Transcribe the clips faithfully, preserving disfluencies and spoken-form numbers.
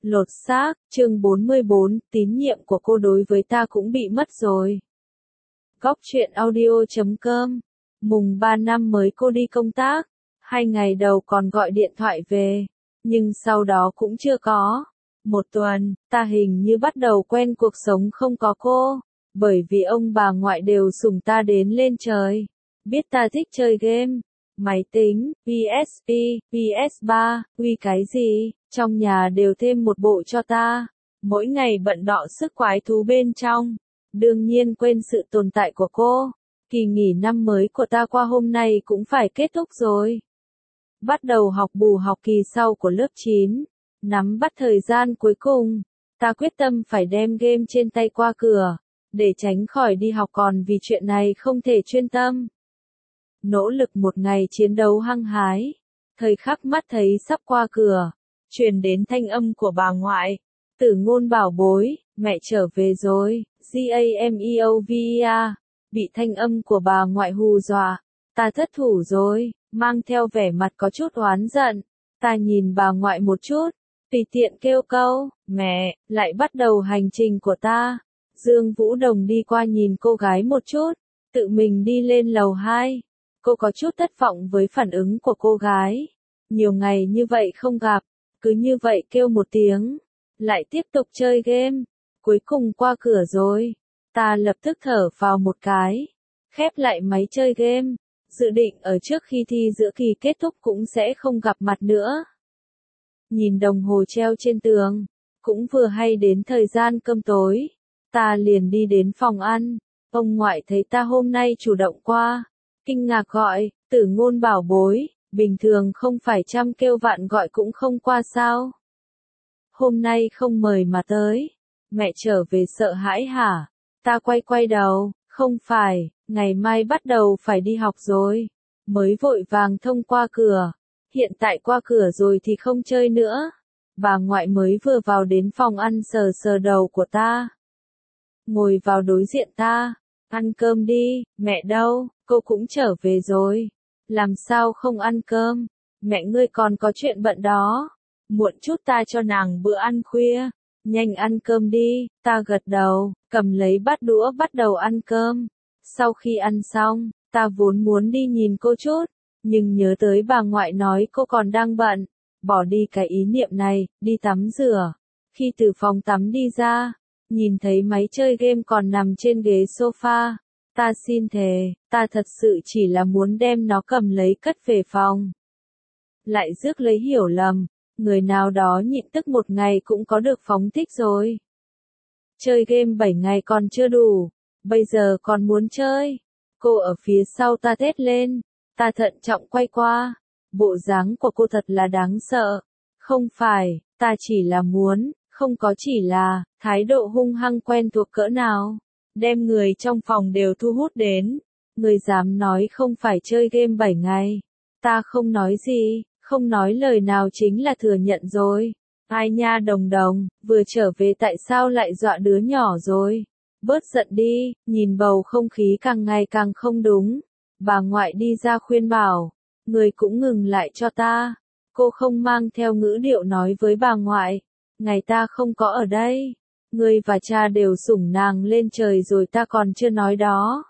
Lột xác, chương bốn mươi bốn, tín nhiệm của cô đối với ta cũng bị mất rồi. Góc truyện audio chấm com. Mùng ba năm mới cô đi công tác, hai ngày đầu còn gọi điện thoại về, nhưng sau đó cũng chưa có. Một tuần, ta hình như bắt đầu quen cuộc sống không có cô, bởi vì ông bà ngoại đều sủng ta đến lên trời. Biết ta thích chơi game, máy tính, pê ét pê, pê ét ba, Wii cái gì, trong nhà đều thêm một bộ cho ta. Mỗi ngày bận đọ sức quái thú bên trong, đương nhiên quên sự tồn tại của cô. Kỳ nghỉ năm mới của ta qua hôm nay cũng phải kết thúc rồi. Bắt đầu học bù học kỳ sau của lớp chín, nắm bắt thời gian cuối cùng, ta quyết tâm phải đem game trên tay qua cửa, để tránh khỏi đi học còn vì chuyện này không thể chuyên tâm. Nỗ lực một ngày chiến đấu hăng hái, thời khắc mắt thấy sắp qua cửa, truyền đến thanh âm của bà ngoại. Tử Ngôn bảo bối, mẹ trở về rồi, Gameova, bị thanh âm của bà ngoại hù dọa, ta thất thủ rồi, mang theo vẻ mặt có chút oán giận. Ta nhìn bà ngoại một chút, tùy tiện kêu câu, mẹ, lại bắt đầu hành trình của ta. Dương Vũ Đồng đi qua nhìn cô gái một chút, tự mình đi lên lầu hai. Cô có chút thất vọng với phản ứng của cô gái. Nhiều ngày như vậy không gặp, cứ như vậy kêu một tiếng, lại tiếp tục chơi game. Cuối cùng qua cửa rồi, ta lập tức thở vào một cái, khép lại máy chơi game, dự định ở trước khi thi giữa kỳ kết thúc cũng sẽ không gặp mặt nữa. Nhìn đồng hồ treo trên tường, cũng vừa hay đến thời gian cơm tối, ta liền đi đến phòng ăn. Ông ngoại thấy ta hôm nay chủ động qua, kinh ngạc gọi, Tử Ngôn bảo bối, bình thường không phải trăm kêu vạn gọi cũng không qua sao? Hôm nay không mời mà tới, mẹ trở về sợ hãi hả? Ta quay quay đầu, không phải, ngày mai bắt đầu phải đi học rồi, mới vội vàng thông qua cửa, hiện tại qua cửa rồi thì không chơi nữa. Bà ngoại mới vừa vào đến phòng ăn sờ sờ đầu của ta, ngồi vào đối diện ta, ăn cơm đi, mẹ đâu, cô cũng trở về rồi, làm sao không ăn cơm, mẹ ngươi còn có chuyện bận đó, muộn chút ta cho nàng bữa ăn khuya, nhanh ăn cơm đi. Ta gật đầu, cầm lấy bát đũa bắt đầu ăn cơm. Sau khi ăn xong, ta vốn muốn đi nhìn cô chút, nhưng nhớ tới bà ngoại nói cô còn đang bận, bỏ đi cái ý niệm này, đi tắm rửa. Khi từ phòng tắm đi ra, nhìn thấy máy chơi game còn nằm trên ghế sofa, ta xin thề, ta thật sự chỉ là muốn đem nó cầm lấy cất về phòng. Lại rước lấy hiểu lầm, người nào đó nhịn tức một ngày cũng có được phóng thích rồi. Chơi game bảy ngày còn chưa đủ, bây giờ còn muốn chơi. Cô ở phía sau ta thét lên, ta thận trọng quay qua, bộ dáng của cô thật là đáng sợ. Không phải, ta chỉ là muốn, không có chỉ là, thái độ hung hăng quen thuộc cỡ nào, đem người trong phòng đều thu hút đến. Người dám nói không phải chơi game bảy ngày, ta không nói gì, không nói lời nào chính là thừa nhận rồi. Ai nha Đồng Đồng, vừa trở về tại sao lại dọa đứa nhỏ rồi? Bớt giận đi, nhìn bầu không khí càng ngày càng không đúng. Bà ngoại đi ra khuyên bảo, người cũng ngừng lại cho ta. Cô không mang theo ngữ điệu nói với bà ngoại, ngày ta không có ở đây, người và cha đều sủng nàng lên trời rồi ta còn chưa nói đó.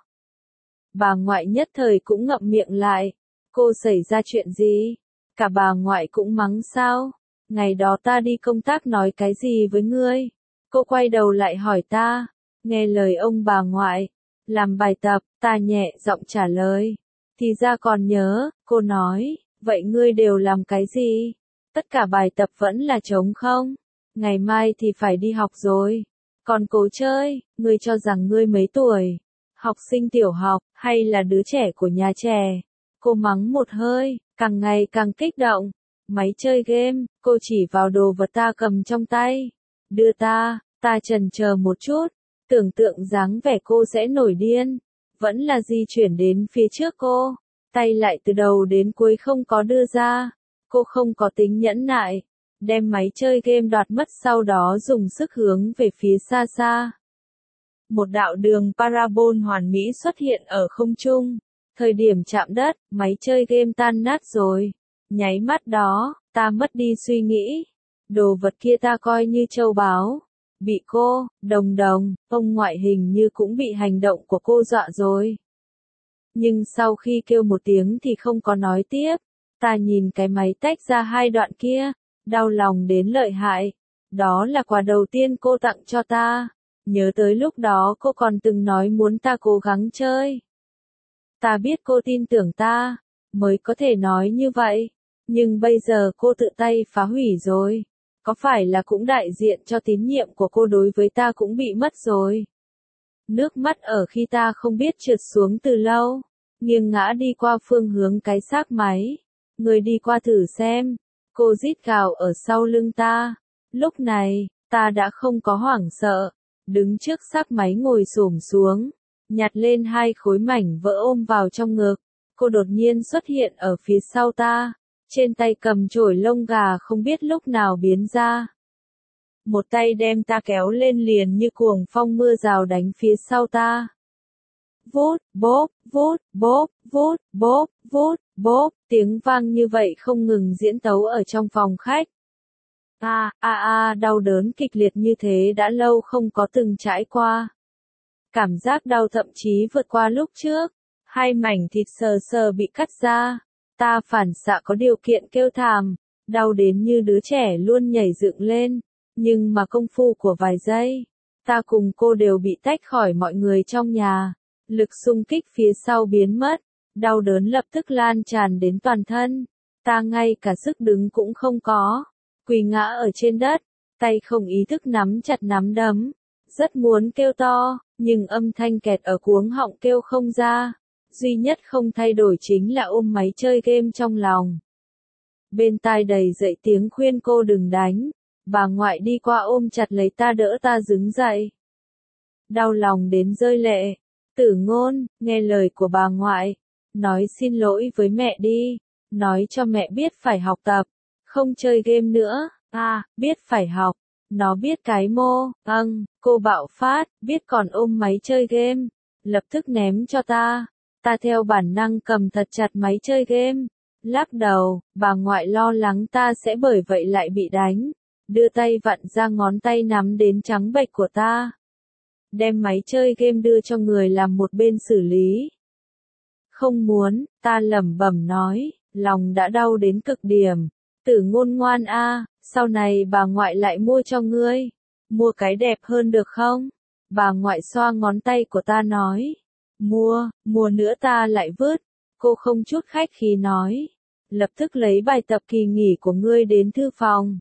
Bà ngoại nhất thời cũng ngậm miệng lại, cô xảy ra chuyện gì? Cả bà ngoại cũng mắng sao? Ngày đó ta đi công tác nói cái gì với ngươi? Cô quay đầu lại hỏi ta, nghe lời ông bà ngoại, làm bài tập, ta nhẹ giọng trả lời. Thì ra còn nhớ, cô nói, vậy ngươi đều làm cái gì? Tất cả bài tập vẫn là trống không? Ngày mai thì phải đi học rồi. Còn cố chơi, ngươi cho rằng ngươi mấy tuổi? Học sinh tiểu học, hay là đứa trẻ của nhà trẻ? Cô mắng một hơi, càng ngày càng kích động. Máy chơi game, cô chỉ vào đồ vật ta cầm trong tay. Đưa ta, ta chần chờ một chút, tưởng tượng dáng vẻ cô sẽ nổi điên. Vẫn là di chuyển đến phía trước cô, tay lại từ đầu đến cuối không có đưa ra. Cô không có tính nhẫn nại, đem máy chơi game đoạt mất sau đó dùng sức hướng về phía xa xa. Một đạo đường parabol hoàn mỹ xuất hiện ở không trung. Thời điểm chạm đất, máy chơi game tan nát rồi. Nháy mắt đó, ta mất đi suy nghĩ. đồ vật kia ta coi như châu báu. Bị cô, Đồng Đồng, ông ngoại hình như cũng bị hành động của cô dọa rồi. Nhưng sau khi kêu một tiếng thì không có nói tiếp. Ta nhìn cái máy tách ra hai đoạn kia, đau lòng đến lợi hại. Đó là quà đầu tiên cô tặng cho ta. Nhớ tới lúc đó cô còn từng nói muốn ta cố gắng chơi. Ta biết cô tin tưởng ta, mới có thể nói như vậy. Nhưng bây giờ cô tự tay phá hủy rồi. Có phải là cũng đại diện cho tín nhiệm của cô đối với ta cũng bị mất rồi. Nước mắt ở khi ta không biết trượt xuống từ lâu, nghiêng ngã đi qua phương hướng cái xác máy. Người đi qua thử xem. Cô rít gào ở sau lưng ta. Lúc này, ta đã không có hoảng sợ. Đứng trước xác máy ngồi xổm xuống, nhặt lên hai khối mảnh vỡ ôm vào trong ngực. Cô đột nhiên xuất hiện ở phía sau ta, trên tay cầm chổi lông gà không biết lúc nào biến ra. Một tay đem ta kéo lên liền như cuồng phong mưa rào đánh phía sau ta. Vút, bốp, vút, bốp, vút, bốp, vút, bốp, tiếng vang như vậy không ngừng diễn tấu ở trong phòng khách. A, a a, đau đớn kịch liệt như thế đã lâu không có từng trải qua. Cảm giác đau thậm chí vượt qua lúc trước. Hai mảnh thịt sờ sờ bị cắt ra. Ta phản xạ có điều kiện kêu thảm, đau đến như đứa trẻ luôn nhảy dựng lên. Nhưng mà công phu của vài giây, ta cùng cô đều bị tách khỏi mọi người trong nhà. Lực xung kích phía sau biến mất, đau đớn lập tức lan tràn đến toàn thân. Ta ngay cả sức đứng cũng không có, quỳ ngã ở trên đất, tay không ý thức nắm chặt nắm đấm. Rất muốn kêu to, nhưng âm thanh kẹt ở cuống họng kêu không ra. Duy nhất không thay đổi chính là ôm máy chơi game trong lòng. Bên tai đầy dậy tiếng khuyên cô đừng đánh. Bà ngoại đi qua ôm chặt lấy ta đỡ ta đứng dậy. Đau lòng đến rơi lệ. Tử Ngôn, nghe lời của bà ngoại. Nói xin lỗi với mẹ đi. Nói cho mẹ biết phải học tập. Không chơi game nữa. À, biết phải học. Nó biết cái mô. Âng, cô bạo phát, biết còn ôm máy chơi game. Lập tức ném cho ta. Ta theo bản năng cầm thật chặt máy chơi game. Lắc đầu, bà ngoại lo lắng ta sẽ bởi vậy lại bị đánh. Đưa tay vặn ra ngón tay nắm đến trắng bệch của ta. Đem máy chơi game đưa cho người làm một bên xử lý. Không muốn, ta lẩm bẩm nói, lòng đã đau đến cực điểm. Tử Ngôn ngoan a, sau này bà ngoại lại mua cho ngươi. Mua cái đẹp hơn được không? Bà ngoại xoa ngón tay của ta nói. Mua, mua nữa ta lại vứt. Cô không chút khách khí nói. Lập tức lấy bài tập kỳ nghỉ của ngươi đến thư phòng.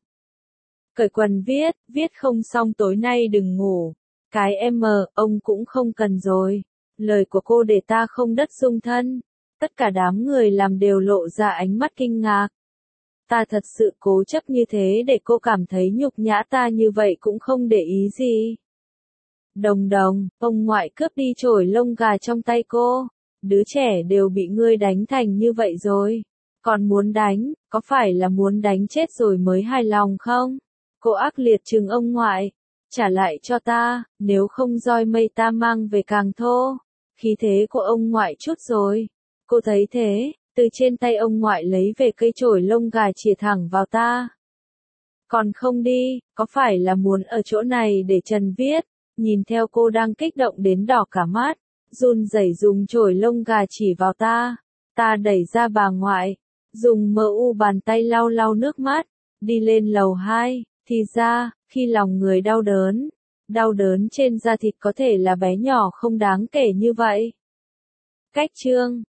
Cởi quần viết, viết không xong tối nay đừng ngủ. Cái em mờ, ông cũng không cần rồi. Lời của cô để ta không đất dung thân. Tất cả đám người làm đều lộ ra ánh mắt kinh ngạc. Ta thật sự cố chấp như thế để cô cảm thấy nhục nhã ta như vậy cũng không để ý gì. Đồng Đồng, ông ngoại cướp đi chổi lông gà trong tay cô. Đứa trẻ đều bị ngươi đánh thành như vậy rồi. Còn muốn đánh, có phải là muốn đánh chết rồi mới hài lòng không? Cô ác liệt trừng ông ngoại. Trả lại cho ta, nếu không roi mây ta mang về càng thô. Khí thế của ông ngoại chút rồi. Cô thấy thế, từ trên tay ông ngoại lấy về cây chổi lông gà chìa thẳng vào ta. Còn không đi, có phải là muốn ở chỗ này để Trần viết? Nhìn theo cô đang kích động đến đỏ cả mắt, run rẩy dùng chổi lông gà chỉ vào ta. Ta đẩy ra bà ngoại, dùng mờ u bàn tay lau lau nước mắt, đi lên lầu hai. Thì ra, khi lòng người đau đớn, đau đớn trên da thịt có thể là bé nhỏ không đáng kể như vậy. Cách chương